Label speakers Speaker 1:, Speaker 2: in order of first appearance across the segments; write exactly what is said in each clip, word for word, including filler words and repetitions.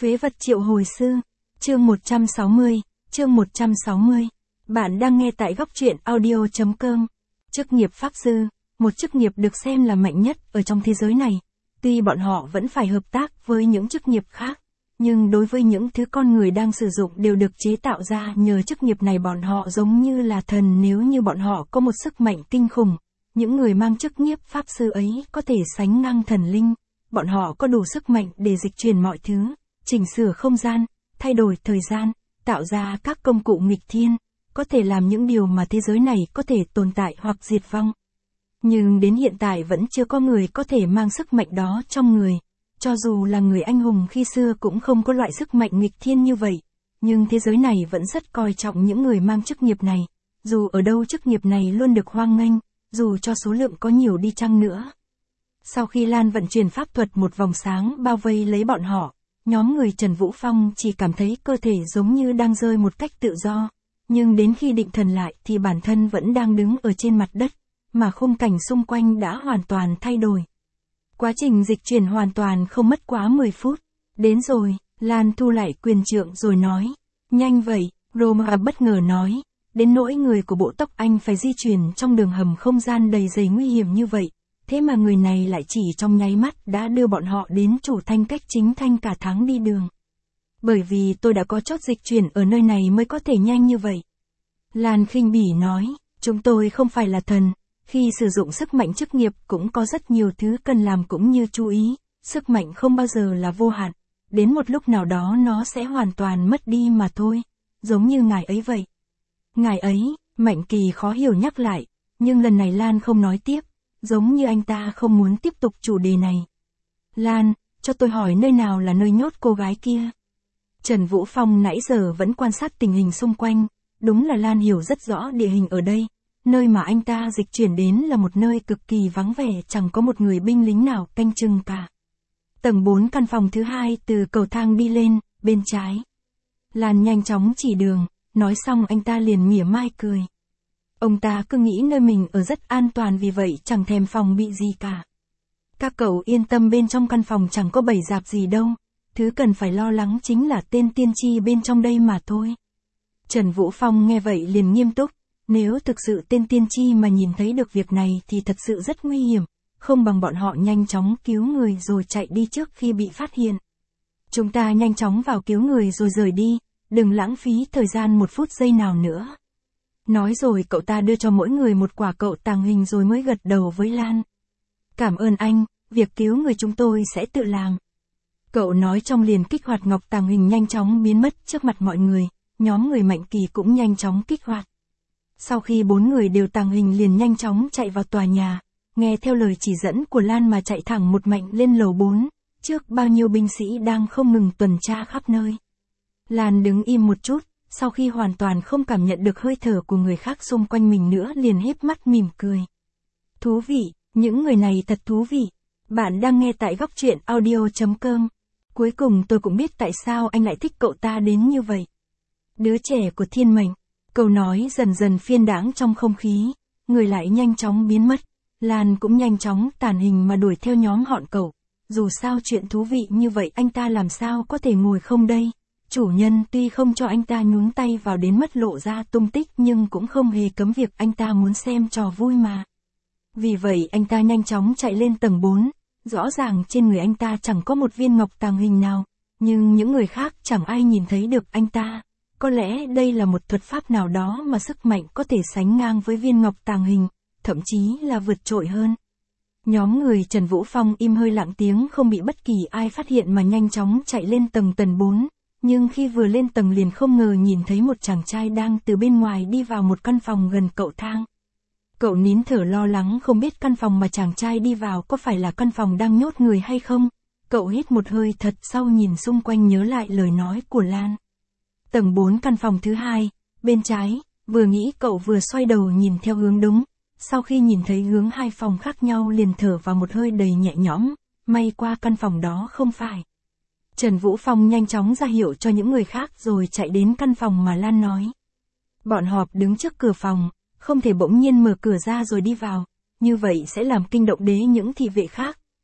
Speaker 1: Phế vật triệu hồi sư, chương một trăm sáu mươi, chương một trăm sáu mươi. Bạn đang nghe tại góc truyện audio chấm com. Chức nghiệp pháp sư, một chức nghiệp được xem là mạnh nhất ở trong thế giới này. Tuy bọn họ vẫn phải hợp tác với những chức nghiệp khác, nhưng đối với những thứ con người đang sử dụng đều được chế tạo ra nhờ chức nghiệp này, bọn họ giống như là thần. Nếu như bọn họ có một sức mạnh kinh khủng, những người mang chức nghiệp pháp sư ấy có thể sánh ngang thần linh. Bọn họ có đủ sức mạnh để dịch chuyển mọi thứ, chỉnh sửa không gian, thay đổi thời gian, tạo ra các công cụ nghịch thiên, có thể làm những điều mà thế giới này có thể tồn tại hoặc diệt vong. Nhưng đến hiện tại vẫn chưa có người có thể mang sức mạnh đó trong người. Cho dù là người anh hùng khi xưa cũng không có loại sức mạnh nghịch thiên như vậy. Nhưng thế giới này vẫn rất coi trọng những người mang chức nghiệp này. Dù ở đâu chức nghiệp này luôn được hoan nghênh, dù cho số lượng có nhiều đi chăng nữa. Sau khi Lan vận chuyển pháp thuật một vòng sáng bao vây lấy bọn họ, nhóm người Trần Vũ Phong chỉ cảm thấy cơ thể giống như đang rơi một cách tự do. Nhưng đến khi định thần lại thì bản thân vẫn đang đứng ở trên mặt đất, mà khung cảnh xung quanh đã hoàn toàn thay đổi. Quá trình dịch chuyển hoàn toàn không mất quá mười phút. Đến rồi, Lan thu lại quyền trượng rồi nói. Nhanh vậy, Roma bất ngờ nói. Đến nỗi người của bộ tộc anh phải di chuyển trong đường hầm không gian đầy dày nguy hiểm như vậy. Thế mà người này lại chỉ trong nháy mắt đã đưa bọn họ đến chủ thanh cách chính thanh cả tháng đi đường. Bởi vì tôi đã có chốt dịch chuyển ở nơi này mới có thể nhanh như vậy. Lan khinh bỉ nói, chúng tôi không phải là thần. Khi sử dụng sức mạnh chức nghiệp cũng có rất nhiều thứ cần làm cũng như chú ý. Sức mạnh không bao giờ là vô hạn. Đến một lúc nào đó nó sẽ hoàn toàn mất đi mà thôi. Giống như ngài ấy vậy. Ngài ấy, Mạnh Kỳ khó hiểu nhắc lại. Nhưng lần này Lan không nói tiếp. Giống như anh ta không muốn tiếp tục chủ đề này. Lan, cho tôi hỏi nơi nào là nơi nhốt cô gái kia. Trần Vũ Phong nãy giờ vẫn quan sát tình hình xung quanh. Đúng là Lan hiểu rất rõ địa hình ở đây. Nơi mà anh ta dịch chuyển đến là một nơi cực kỳ vắng vẻ, chẳng có một người binh lính nào canh chừng cả. Tầng bốn căn phòng thứ hai từ cầu thang đi lên, bên trái. Lan nhanh chóng chỉ đường, nói xong anh ta liền mỉa mai cười. Ông ta cứ nghĩ nơi mình ở rất an toàn vì vậy chẳng thèm phòng bị gì cả. Các cậu yên tâm, bên trong căn phòng chẳng có bầy rạp gì đâu. Thứ cần phải lo lắng chính là tên tiên tri bên trong đây mà thôi. Trần Vũ Phong nghe vậy liền nghiêm túc. Nếu thực sự tên tiên tri mà nhìn thấy được việc này thì thật sự rất nguy hiểm. Không bằng bọn họ nhanh chóng cứu người rồi chạy đi trước khi bị phát hiện. Chúng ta nhanh chóng vào cứu người rồi rời đi. Đừng lãng phí thời gian một phút giây nào nữa. Nói rồi cậu ta đưa cho mỗi người một quả cậu tàng hình rồi mới gật đầu với Lan. Cảm ơn anh, việc cứu người chúng tôi sẽ tự làm. Cậu nói trong liền kích hoạt ngọc tàng hình nhanh chóng biến mất trước mặt mọi người. Nhóm người Mạnh Kỳ cũng nhanh chóng kích hoạt. Sau khi bốn người đều tàng hình liền nhanh chóng chạy vào tòa nhà. Nghe theo lời chỉ dẫn của Lan mà chạy thẳng một mạch lên lầu bốn. Trước bao nhiêu binh sĩ đang không ngừng tuần tra khắp nơi. Lan đứng im một chút. Sau khi hoàn toàn không cảm nhận được hơi thở của người khác xung quanh mình nữa liền híp mắt mỉm cười. Thú vị, những người này thật thú vị. Bạn đang nghe tại góc truyện audio chấm com. Cuối cùng tôi cũng biết tại sao anh lại thích cậu ta đến như vậy. Đứa trẻ của thiên mệnh. Câu nói dần dần phiên đãng trong không khí. Người lại nhanh chóng biến mất. Lan cũng nhanh chóng tàn hình mà đuổi theo nhóm họ cậu. Dù sao chuyện thú vị như vậy anh ta làm sao có thể ngồi không đây. Chủ nhân tuy không cho anh ta nhúng tay vào đến mất lộ ra tung tích nhưng cũng không hề cấm việc anh ta muốn xem trò vui mà. Vì vậy anh ta nhanh chóng chạy lên tầng bốn. Rõ ràng trên người anh ta chẳng có một viên ngọc tàng hình nào. Nhưng những người khác chẳng ai nhìn thấy được anh ta. Có lẽ đây là một thuật pháp nào đó mà sức mạnh có thể sánh ngang với viên ngọc tàng hình. Thậm chí là vượt trội hơn. Nhóm người Trần Vũ Phong im hơi lặng tiếng không bị bất kỳ ai phát hiện mà nhanh chóng chạy lên tầng tầng bốn. Nhưng khi vừa lên tầng liền không ngờ nhìn thấy một chàng trai đang từ bên ngoài đi vào một căn phòng gần cầu thang. Cậu nín thở lo lắng không biết căn phòng mà chàng trai đi vào có phải là căn phòng đang nhốt người hay không. Cậu hít một hơi thật sâu nhìn xung quanh nhớ lại lời nói của Lan. Tầng bốn căn phòng thứ hai, bên trái, vừa nghĩ cậu vừa xoay đầu nhìn theo hướng đúng. Sau khi nhìn thấy hướng hai phòng khác nhau liền thở vào một hơi đầy nhẹ nhõm, may qua căn phòng đó không phải. Trần Vũ Phong nhanh chóng ra hiệu cho những người khác rồi chạy đến căn phòng mà Lan nói. Bọn họp đứng trước cửa phòng, không thể bỗng nhiên mở cửa ra rồi đi vào, như vậy sẽ làm kinh động đến những thị vệ khác.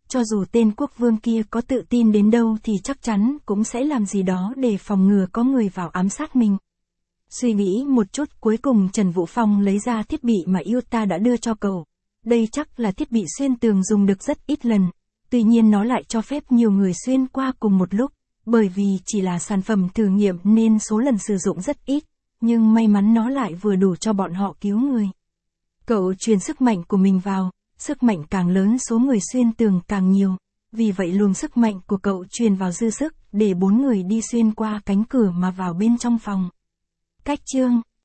Speaker 1: Cho dù tên quốc vương kia có tự tin đến đâu thì chắc chắn cũng sẽ làm gì đó để phòng ngừa có người vào ám sát mình. Suy nghĩ một chút, cuối cùng Trần Vũ Phong lấy ra thiết bị mà Yuta đã đưa cho cậu. Đây chắc là thiết bị xuyên tường dùng được rất ít lần. Tuy nhiên nó lại cho phép nhiều người xuyên qua cùng một lúc. Bởi vì chỉ là sản phẩm thử nghiệm nên số lần sử dụng rất ít. Nhưng may mắn nó lại vừa đủ cho bọn họ cứu người. Cậu truyền sức mạnh của mình vào. Sức mạnh càng lớn số người xuyên tường càng nhiều. Vì vậy luồng sức mạnh của cậu truyền vào dư sức để bốn người đi xuyên qua cánh cửa mà vào bên trong phòng. Cách chương